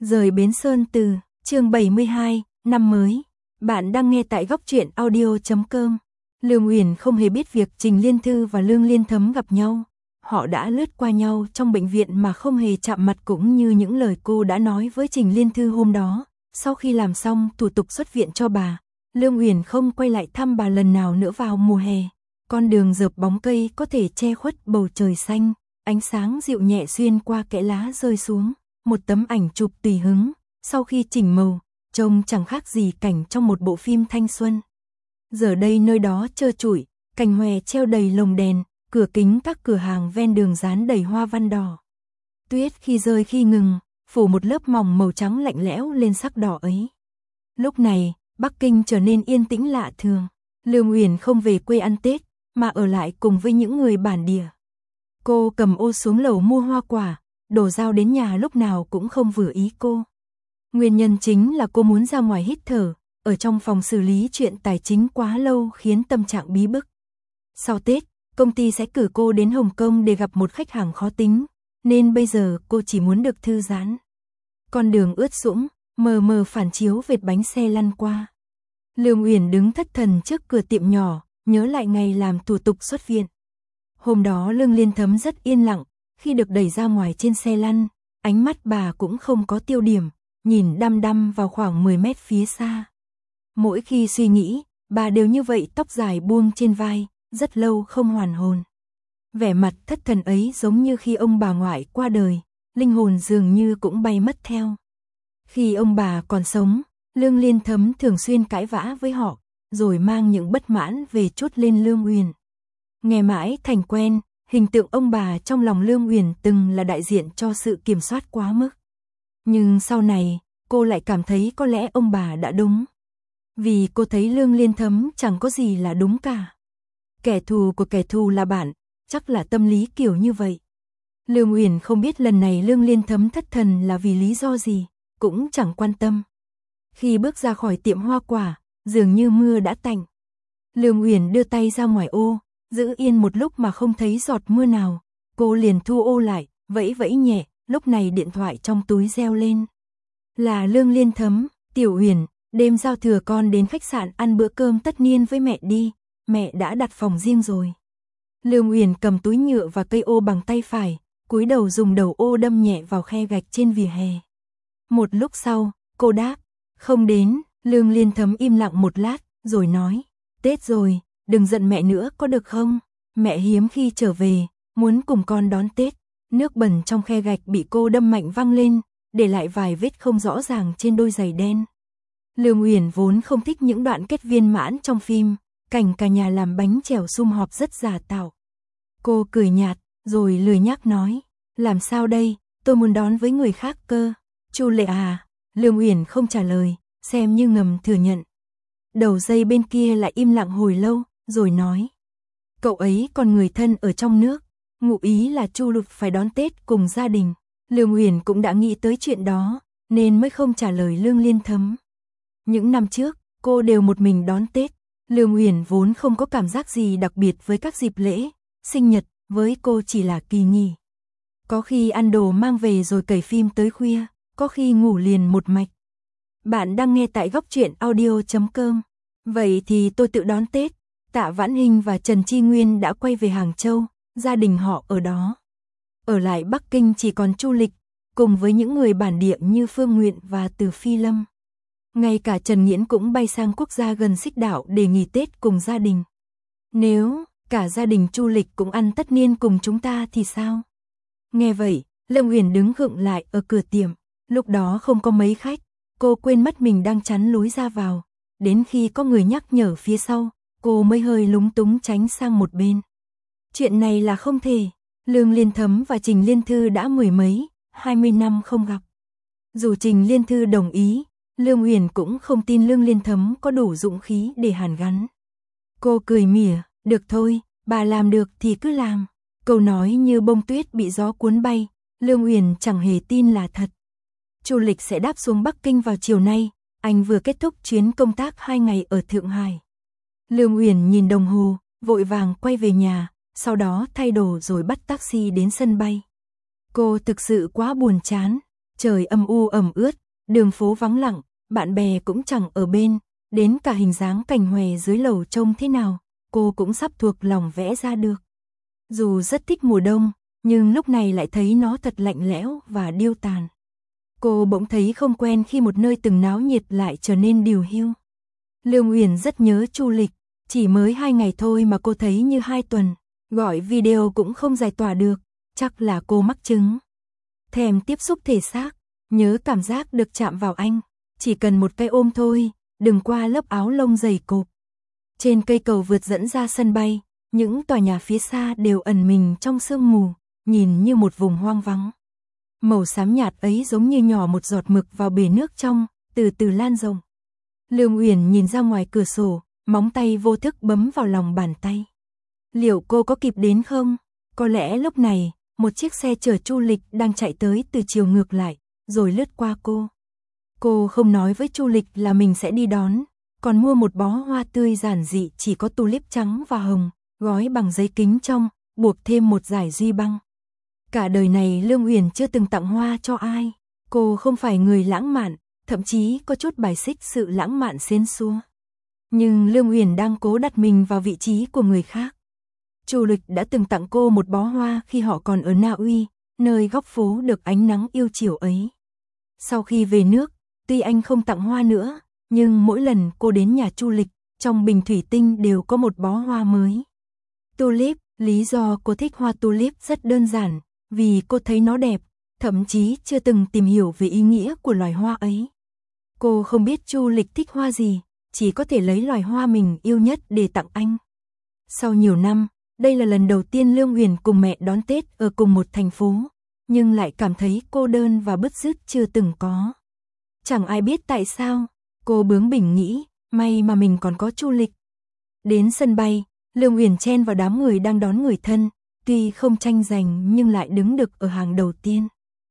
Rời Bến Sơn từ, chương 72, năm mới. Bạn đang nghe tại góc truyện audio.com. Lương Uyển không hề biết việc Trình Liên Thư và Lương Liên Thấm gặp nhau. Họ đã lướt qua nhau trong bệnh viện mà không hề chạm mặt, cũng như những lời cô đã nói với Trình Liên Thư hôm đó. Sau khi làm xong thủ tục xuất viện cho bà, Lương Uyển không quay lại thăm bà lần nào nữa vào mùa hè. Con đường dợp bóng cây có thể che khuất bầu trời xanh, ánh sáng dịu nhẹ xuyên qua kẽ lá rơi xuống. Một tấm ảnh chụp tùy hứng, sau khi chỉnh màu, trông chẳng khác gì cảnh trong một bộ phim thanh xuân. Giờ đây nơi đó trơ trụi, cành hòe treo đầy lồng đèn, cửa kính các cửa hàng ven đường dán đầy hoa văn đỏ. Tuyết khi rơi khi ngừng, phủ một lớp mỏng màu trắng lạnh lẽo lên sắc đỏ ấy. Lúc này, Bắc Kinh trở nên yên tĩnh lạ thường. Lương Uyển không về quê ăn Tết, mà ở lại cùng với những người bản địa. Cô cầm ô xuống lầu mua hoa quả, đổ dao đến nhà lúc nào cũng không vừa ý cô. Nguyên nhân chính là cô muốn ra ngoài hít thở, ở trong phòng xử lý chuyện tài chính quá lâu khiến tâm trạng bí bức. Sau Tết, công ty sẽ cử cô đến Hồng Kông để gặp một khách hàng khó tính, nên bây giờ cô chỉ muốn được thư giãn. Con đường ướt sũng, mờ mờ phản chiếu vệt bánh xe lăn qua. Lương Uyển đứng thất thần trước cửa tiệm nhỏ, nhớ lại ngày làm thủ tục xuất viện. Hôm đó Lương Liên Thấm rất yên lặng, khi được đẩy ra ngoài trên xe lăn, ánh mắt bà cũng không có tiêu điểm, nhìn đăm đăm vào khoảng 10 mét phía xa. Mỗi khi suy nghĩ, bà đều như vậy, tóc dài buông trên vai, rất lâu không hoàn hồn. Vẻ mặt thất thần ấy giống như khi ông bà ngoại qua đời, linh hồn dường như cũng bay mất theo. Khi ông bà còn sống, Lương Liên Thấm thường xuyên cãi vã với họ, rồi mang những bất mãn về trút lên Lương Uyển. Nghe mãi thành quen, hình tượng ông bà trong lòng Lương Uyển từng là đại diện cho sự kiểm soát quá mức. Nhưng sau này, cô lại cảm thấy có lẽ ông bà đã đúng. Vì cô thấy Lương Liên Thấm chẳng có gì là đúng cả. Kẻ thù của kẻ thù là bạn, chắc là tâm lý kiểu như vậy. Lương Uyển không biết lần này Lương Liên Thấm thất thần là vì lý do gì, cũng chẳng quan tâm. Khi bước ra khỏi tiệm hoa quả, dường như mưa đã tạnh. Lương Uyển đưa tay ra ngoài ô, giữ yên một lúc mà không thấy giọt mưa nào. Cô liền thu ô lại, vẫy vẫy nhẹ, lúc này điện thoại trong túi reo lên. Là Lương Liên Thấm. Tiểu Uyển, đêm giao thừa con đến khách sạn ăn bữa cơm tất niên với mẹ đi, mẹ đã đặt phòng riêng rồi. Lương Uyển cầm túi nhựa và cây ô bằng tay phải, cúi đầu dùng đầu ô đâm nhẹ vào khe gạch trên vỉa hè. Một lúc sau, cô đáp, không đến. Lương Liên Thấm im lặng một lát, rồi nói, Tết rồi, đừng giận mẹ nữa có được không? Mẹ hiếm khi trở về, muốn cùng con đón Tết. Nước bẩn trong khe gạch bị cô đâm mạnh văng lên, để lại vài vết không rõ ràng trên đôi giày đen. Lương Uyển vốn không thích những đoạn kết viên mãn trong phim, cảnh cả nhà làm bánh chèo sum họp rất giả tạo. Cô cười nhạt, rồi lười nhác nói, làm sao đây, tôi muốn đón với người khác cơ. Chu Lệ à? Lương Uyển không trả lời, xem như ngầm thừa nhận. Đầu dây bên kia lại im lặng hồi lâu, rồi nói, cậu ấy còn người thân ở trong nước, ngụ ý là Chu Lục phải đón Tết cùng gia đình. Lương Uyển cũng đã nghĩ tới chuyện đó, nên mới không trả lời Lương Liên Thấm. Những năm trước, cô đều một mình đón Tết. Lương Uyển vốn không có cảm giác gì đặc biệt với các dịp lễ, sinh nhật, với cô chỉ là kỳ nghỉ. Có khi ăn đồ mang về rồi cày phim tới khuya, có khi ngủ liền một mạch. Bạn đang nghe tại góc truyện audio.com. Vậy thì tôi tự đón Tết. Tạ Vãn Hinh và Trần Chi Nguyên đã quay về Hàng Châu, gia đình họ ở đó. Ở lại Bắc Kinh chỉ còn Chu Lịch, cùng với những người bản địa như Phương Nguyện và Từ Phi Lâm. Ngay cả Trần Nghiễn cũng bay sang quốc gia gần Xích Đạo để nghỉ Tết cùng gia đình. Nếu cả gia đình Chu Lịch cũng ăn tất niên cùng chúng ta thì sao? Nghe vậy, Lương Uyển đứng khựng lại ở cửa tiệm. Lúc đó không có mấy khách, cô quên mất mình đang chắn lối ra vào. Đến khi có người nhắc nhở phía sau, cô mới hơi lúng túng tránh sang một bên. Chuyện này là không thể. Lương Liên Thấm và Trình Liên Thư đã 20 năm không gặp. Dù Trình Liên Thư đồng ý, Lương Uyển cũng không tin Lương Liên Thấm có đủ dũng khí để hàn gắn. Cô cười mỉa, được thôi, bà làm được thì cứ làm. Câu nói như bông tuyết bị gió cuốn bay, Lương Uyển chẳng hề tin là thật. Chu Lịch sẽ đáp xuống Bắc Kinh vào chiều nay, anh vừa kết thúc chuyến công tác 2 ngày ở Thượng Hải. Lương Uyển nhìn đồng hồ, vội vàng quay về nhà, sau đó thay đồ rồi bắt taxi đến sân bay. Cô thực sự quá buồn chán, Trời âm u ẩm ướt, đường phố vắng lặng, bạn bè cũng chẳng ở bên, đến cả hình dáng cảnh hòe dưới lầu trông thế nào, cô cũng sắp thuộc lòng vẽ ra được. Dù rất thích mùa đông, nhưng lúc này lại thấy nó thật lạnh lẽo và điêu tàn. Cô bỗng thấy không quen khi một nơi từng náo nhiệt lại trở nên điều hiu. Lương Uyển rất nhớ Chu Lịch, chỉ mới 2 ngày thôi mà cô thấy như 2 tuần, gọi video cũng không giải tỏa được, chắc là cô mắc chứng. Thèm tiếp xúc thể xác, nhớ cảm giác được chạm vào anh, chỉ cần một cái ôm thôi, đừng qua lớp áo lông dày cộp. Trên cây cầu vượt dẫn ra sân bay, những tòa nhà phía xa đều ẩn mình trong sương mù, nhìn như một vùng hoang vắng. Màu xám nhạt ấy giống như nhỏ một giọt mực vào bể nước trong, từ từ lan rộng. Lương Uyển nhìn ra ngoài cửa sổ, móng tay vô thức bấm vào lòng bàn tay. Liệu cô có kịp đến không? Có lẽ lúc này, một chiếc xe chở Chu Lịch đang chạy tới từ chiều ngược lại, rồi lướt qua cô. Cô không nói với Chu Lịch là mình sẽ đi đón, còn mua một bó hoa tươi giản dị chỉ có tulip trắng và hồng, gói bằng giấy kính trong, buộc thêm một dải duy băng. Cả đời này Lương Uyển chưa từng tặng hoa cho ai. Cô không phải người lãng mạn, thậm chí có chút bài xích sự lãng mạn xến xúa. Nhưng Lương Uyển đang cố đặt mình vào vị trí của người khác. Chu Lịch đã từng tặng cô một bó hoa khi họ còn ở Na Uy, nơi góc phố được ánh nắng yêu chiều ấy. Sau khi về nước, tuy anh không tặng hoa nữa, nhưng mỗi lần cô đến nhà Chu Lịch, trong bình thủy tinh đều có một bó hoa mới. Tulip, lý do cô thích hoa tulip rất đơn giản, vì cô thấy nó đẹp, thậm chí chưa từng tìm hiểu về ý nghĩa của loài hoa ấy. Cô không biết Chu Lịch thích hoa gì, chỉ có thể lấy loài hoa mình yêu nhất để tặng anh. Sau nhiều năm, đây là lần đầu tiên Lương Uyển cùng mẹ đón Tết ở cùng một thành phố, nhưng lại cảm thấy cô đơn và bứt rứt chưa từng có. Chẳng ai biết tại sao, cô bướng bỉnh nghĩ, may mà mình còn có Chu Lịch. Đến sân bay, Lương Uyển chen vào đám người đang đón người thân, tuy không tranh giành nhưng lại đứng được ở hàng đầu tiên.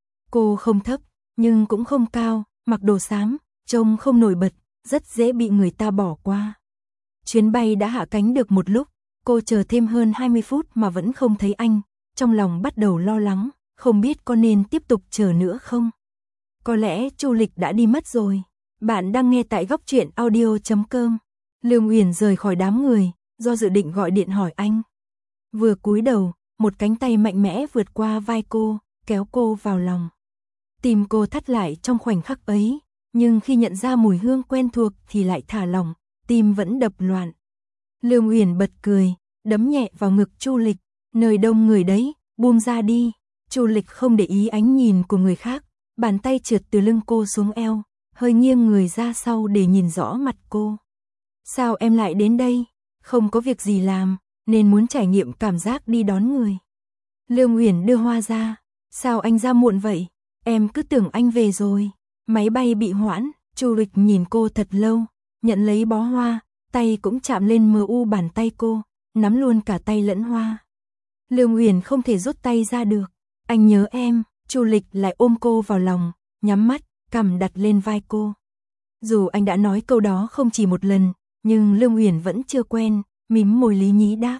Cô không thấp, nhưng cũng không cao, mặc đồ xám, trông không nổi bật, rất dễ bị người ta bỏ qua. Chuyến bay đã hạ cánh được một lúc, cô chờ thêm hơn 20 phút mà vẫn không thấy anh, trong lòng bắt đầu lo lắng, không biết có nên tiếp tục chờ nữa không. Có lẽ Chu Lịch đã đi mất rồi. Bạn đang nghe tại góc truyện audio.com. Lương Uyển rời khỏi đám người, do dự định gọi điện hỏi anh. Vừa cúi đầu, một cánh tay mạnh mẽ vượt qua vai cô, kéo cô vào lòng. Tim cô thắt lại trong khoảnh khắc ấy, nhưng khi nhận ra mùi hương quen thuộc thì lại thả lỏng, tim vẫn đập loạn. Lương Uyển bật cười, đấm nhẹ vào ngực Chu Lịch, nơi đông người đấy, buông ra đi. Chu Lịch không để ý ánh nhìn của người khác, bàn tay trượt từ lưng cô xuống eo, hơi nghiêng người ra sau để nhìn rõ mặt cô. Sao em lại đến đây? Không có việc gì làm, nên muốn trải nghiệm cảm giác đi đón người. Lương Uyển đưa hoa ra. Sao anh ra muộn vậy? Em cứ tưởng anh về rồi. Máy bay bị hoãn. Chu Lịch nhìn cô thật lâu, nhận lấy bó hoa, tay cũng chạm lên mu bàn tay cô, nắm luôn cả tay lẫn hoa. Lương Uyển không thể rút tay ra được. Anh nhớ em. Chu Lịch lại ôm cô vào lòng, nhắm mắt, cằm đặt lên vai cô. Dù anh đã nói câu đó không chỉ một lần, nhưng Lương Uyển vẫn chưa quen, mím môi lý nhí đáp.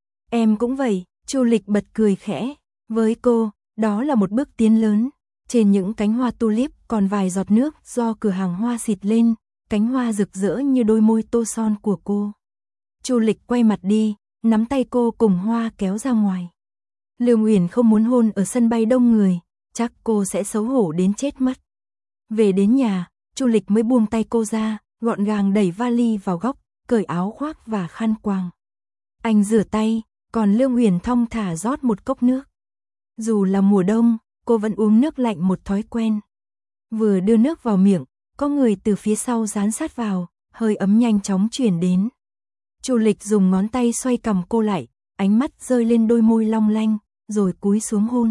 Em cũng vậy. Chu Lịch bật cười khẽ. Với cô, đó là một bước tiến lớn. Trên những cánh hoa tulip còn vài giọt nước do cửa hàng hoa xịt lên, cánh hoa rực rỡ như đôi môi tô son của cô. Chu Lịch quay mặt đi, nắm tay cô cùng hoa kéo ra ngoài. Lương Uyển không muốn hôn ở sân bay đông người, chắc cô sẽ xấu hổ đến chết mất. Về đến nhà, Chu Lịch mới buông tay cô ra, gọn gàng đẩy vali vào góc, cởi áo khoác và khăn quàng. Anh rửa tay, còn Lương Uyển thong thả rót một cốc nước. Dù là mùa đông, cô vẫn uống nước lạnh một thói quen. Vừa đưa nước vào miệng, có người từ phía sau dán sát vào, hơi ấm nhanh chóng truyền đến. Chu Lịch dùng ngón tay xoay cằm cô lại, ánh mắt rơi lên đôi môi long lanh, rồi cúi xuống hôn.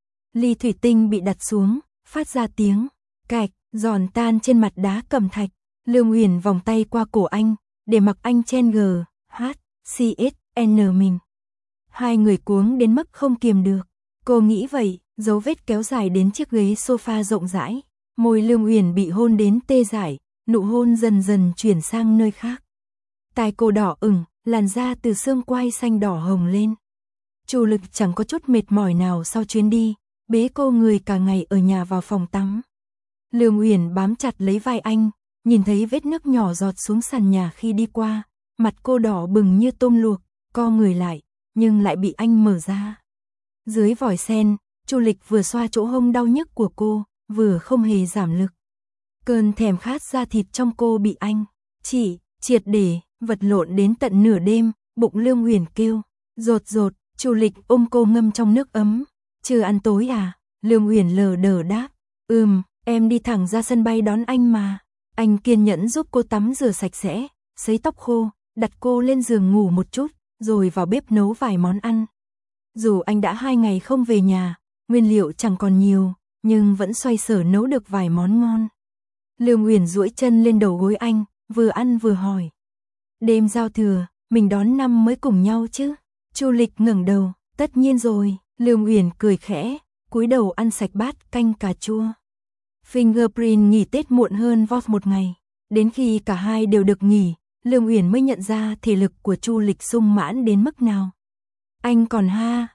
Ly thủy tinh bị đặt xuống, phát ra tiếng cạch, giòn tan trên mặt đá cẩm thạch. Lương Uyển vòng tay qua cổ anh, để mặc anh chen GHCSN mình. Hai người cuống đến mức không kiềm được. Cô nghĩ vậy, dấu vết kéo dài đến chiếc ghế sofa rộng rãi. Môi Lương Uyển bị hôn đến tê dại, nụ hôn dần dần chuyển sang nơi khác. Tai cô đỏ ửng, làn da từ xương quai xanh đỏ hồng lên. Chu Lịch chẳng có chút mệt mỏi nào sau chuyến đi, bế cô người cả ngày ở nhà vào phòng tắm. Lương Uyển bám chặt lấy vai anh, nhìn thấy vết nước nhỏ giọt xuống sàn nhà khi đi qua, mặt cô đỏ bừng như tôm luộc, co người lại, nhưng lại bị anh mở ra. Dưới vòi sen, Chu Lịch vừa xoa chỗ hông đau nhức của cô, vừa không hề giảm lực. Cơn thèm khát da thịt trong cô bị anh triệt để vật lộn đến tận nửa đêm, bụng Lương Uyển kêu rột rột. Chu Lịch ôm cô ngâm trong nước ấm. Chưa ăn tối à? Lương Uyển lờ đờ đáp. Em đi thẳng ra sân bay đón anh mà. Anh kiên nhẫn giúp cô tắm rửa sạch sẽ, sấy tóc khô, đặt cô lên giường ngủ một chút, rồi vào bếp nấu vài món ăn. Dù anh đã 2 ngày không về nhà, nguyên liệu chẳng còn nhiều, nhưng vẫn xoay sở nấu được vài món ngon. Lương Uyển duỗi chân lên đầu gối anh, vừa ăn vừa hỏi. Đêm giao thừa, mình đón năm mới cùng nhau chứ? Chu Lịch ngẩng đầu, tất nhiên rồi. Lương Uyển cười khẽ, cúi đầu ăn sạch bát canh cà chua. Fingerprint nghỉ Tết muộn hơn Voss một ngày. Đến khi cả hai đều được nghỉ, Lương Uyển mới nhận ra thể lực của Chu Lịch sung mãn đến mức nào. Anh còn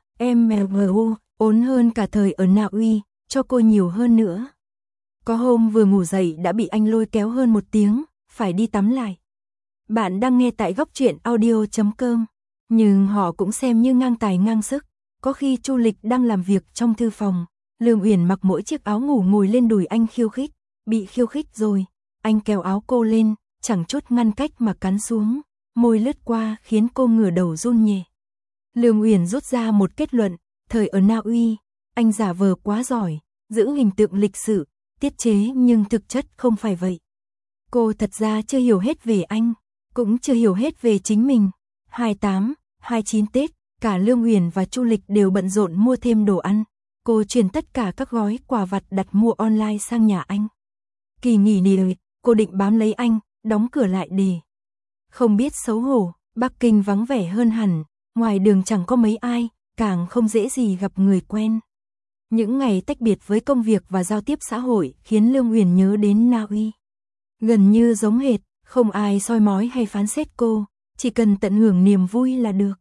MLU, ốn hơn cả thời ở Na Uy, cho cô nhiều hơn nữa. Có hôm vừa ngủ dậy đã bị anh lôi kéo hơn 1 tiếng, phải đi tắm lại. Bạn đang nghe tại góc truyện audio.com, nhưng họ cũng xem như ngang tài ngang sức. Có khi Chu Lịch đang làm việc trong thư phòng, Lương Uyển mặc mỗi chiếc áo ngủ ngồi lên đùi anh khiêu khích, bị khiêu khích rồi, anh kéo áo cô lên, chẳng chút ngăn cách mà cắn xuống, môi lướt qua khiến cô ngửa đầu run nhẹ. Lương Uyển rút ra một kết luận, thời ở Na Uy, anh giả vờ quá giỏi, giữ hình tượng lịch sự, tiết chế nhưng thực chất không phải vậy. Cô thật ra chưa hiểu hết về anh, cũng chưa hiểu hết về chính mình. 28, 29 Tết, cả Lương Uyển và Chu Lịch đều bận rộn mua thêm đồ ăn. Cô chuyển tất cả các gói quà vặt đặt mua online sang nhà anh. Kỳ nghỉ này, cô định bám lấy anh, đóng cửa lại để. Không biết xấu hổ, Bắc Kinh vắng vẻ hơn hẳn, ngoài đường chẳng có mấy ai, càng không dễ gì gặp người quen. Những ngày tách biệt với công việc và giao tiếp xã hội khiến Lương Uyển nhớ đến Na Uy. Gần như giống hệt, không ai soi mói hay phán xét cô, chỉ cần tận hưởng niềm vui là được.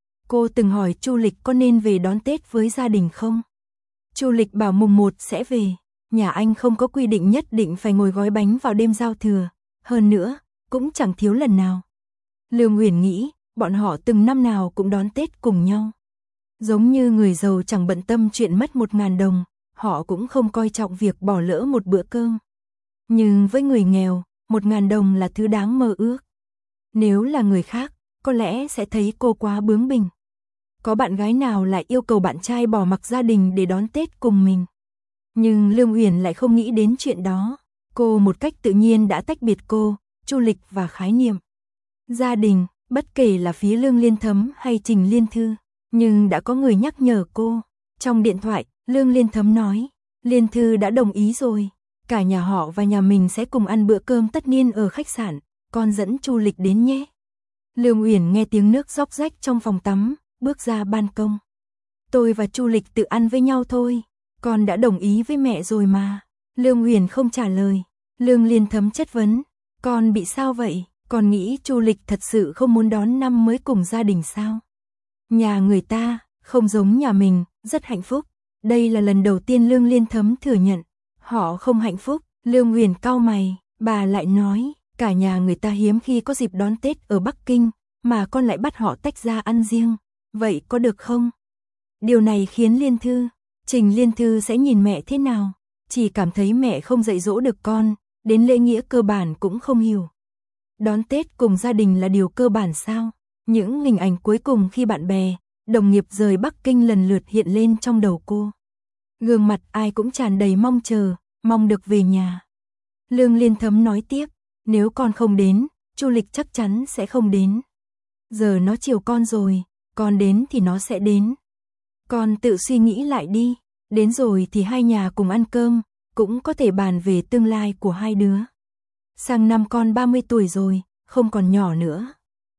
Cô từng hỏi Chu Lịch có nên về đón Tết với gia đình không? Chu Lịch bảo mùng 1 sẽ về, nhà anh không có quy định nhất định phải ngồi gói bánh vào đêm giao thừa, hơn nữa, cũng chẳng thiếu lần nào. Lương Uyển nghĩ, bọn họ từng năm nào cũng đón Tết cùng nhau. Giống như người giàu chẳng bận tâm chuyện mất 1.000 đồng, họ cũng không coi trọng việc bỏ lỡ một bữa cơm. Nhưng với người nghèo, 1.000 đồng là thứ đáng mơ ước. Nếu là người khác, có lẽ sẽ thấy cô quá bướng bỉnh. Có bạn gái nào lại yêu cầu bạn trai bỏ mặc gia đình để đón Tết cùng mình. Nhưng Lương Uyển lại không nghĩ đến chuyện đó. Cô một cách tự nhiên đã tách biệt cô, Chu Lịch và khái niệm gia đình, bất kể là phía Lương Liên Thấm hay Trình Liên Thư. Nhưng đã có người nhắc nhở cô. Trong điện thoại, Lương Liên Thấm nói, Liên Thư đã đồng ý rồi. Cả nhà họ và nhà mình sẽ cùng ăn bữa cơm tất niên ở khách sạn, con dẫn Chu Lịch đến nhé. Lương Uyển nghe tiếng nước róc rách trong phòng tắm, bước ra ban công. Tôi và Chu Lịch tự ăn với nhau thôi, con đã đồng ý với mẹ rồi mà. Lương Uyển không trả lời. Lương Liên Thấm chất vấn, con bị sao vậy? Con nghĩ Chu Lịch thật sự không muốn đón năm mới cùng gia đình sao? Nhà người ta, không giống nhà mình, rất hạnh phúc. Đây là lần đầu tiên Lương Liên Thấm thừa nhận, họ không hạnh phúc. Lương Uyển cau mày, bà lại nói, cả nhà người ta hiếm khi có dịp đón Tết ở Bắc Kinh, mà con lại bắt họ tách ra ăn riêng. Vậy có được không? Điều này khiến Liên Thư, Trình Liên Thư sẽ nhìn mẹ thế nào? Chỉ cảm thấy mẹ không dạy dỗ được con, đến lễ nghĩa cơ bản cũng không hiểu. Đón Tết cùng gia đình là điều cơ bản sao? Những hình ảnh cuối cùng khi bạn bè, đồng nghiệp rời Bắc Kinh lần lượt hiện lên trong đầu cô. Gương mặt ai cũng tràn đầy mong chờ, mong được về nhà. Lương Liên Thấm nói tiếp, nếu con không đến, Chu Lịch chắc chắn sẽ không đến. Giờ nó chiều con rồi, con đến thì nó sẽ đến. Con tự suy nghĩ lại đi, đến rồi thì hai nhà cùng ăn cơm, cũng có thể bàn về tương lai của hai đứa. Sang năm con 30 tuổi rồi, không còn nhỏ nữa.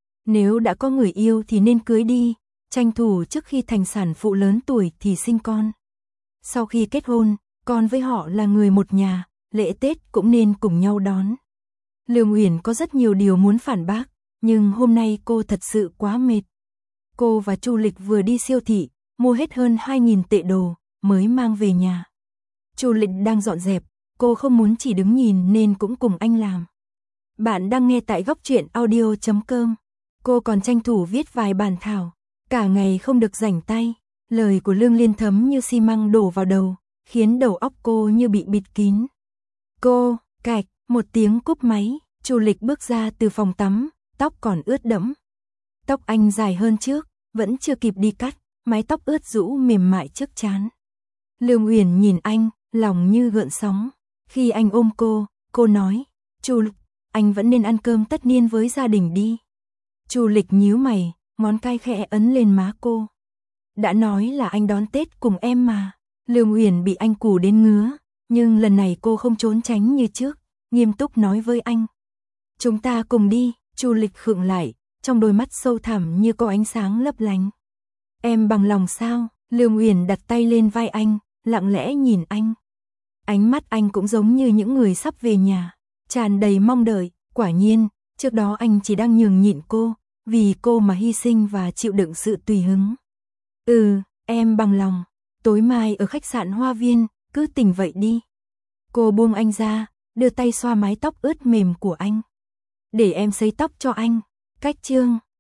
Nếu đã có người yêu thì nên cưới đi, tranh thủ trước khi thành sản phụ lớn tuổi thì sinh con. Sau khi kết hôn, con với họ là người một nhà, lễ Tết cũng nên cùng nhau đón. Lương Uyển có rất nhiều điều muốn phản bác, nhưng hôm nay cô thật sự quá mệt. Cô và Chu Lịch vừa đi siêu thị, mua hết hơn 2.000 tệ đồ, mới mang về nhà. Chu Lịch đang dọn dẹp, cô không muốn chỉ đứng nhìn nên cũng cùng anh làm. Bạn đang nghe tại góc truyện audio.com. Cô còn tranh thủ viết vài bản thảo, cả ngày không được rảnh tay. Lời của Lương Liên thấm như xi măng đổ vào đầu, khiến đầu óc cô như bị bịt kín. Cô, cạch, một tiếng cúp máy, Chu Lịch bước ra từ phòng tắm, tóc còn ướt đẫm. Tóc anh dài hơn trước, vẫn chưa kịp đi cắt, mái tóc ướt rũ mềm mại trước trán. Lương Uyển nhìn anh, lòng như gợn sóng. Khi anh ôm cô nói, Chu Lịch, anh vẫn nên ăn cơm tất niên với gia đình đi. Chu Lịch nhíu mày, ngón tay khẽ ấn lên má cô. Đã nói là anh đón Tết cùng em mà. Lương Uyển bị anh cù đến ngứa, nhưng lần này cô không trốn tránh như trước, nghiêm túc nói với anh. Chúng ta cùng đi. Chu Lịch khựng lại, trong đôi mắt sâu thẳm như có ánh sáng lấp lánh. Em bằng lòng sao? Lương Uyển đặt tay lên vai anh, lặng lẽ nhìn anh. Ánh mắt anh cũng giống như những người sắp về nhà, tràn đầy mong đợi. Quả nhiên, trước đó anh chỉ đang nhường nhịn cô, vì cô mà hy sinh và chịu đựng sự tùy hứng. Em bằng lòng. Tối mai ở khách sạn Hoa Viên, cứ tỉnh vậy đi. Cô buông anh ra, đưa tay xoa mái tóc ướt mềm của anh. Để em sấy tóc cho anh. Cách chương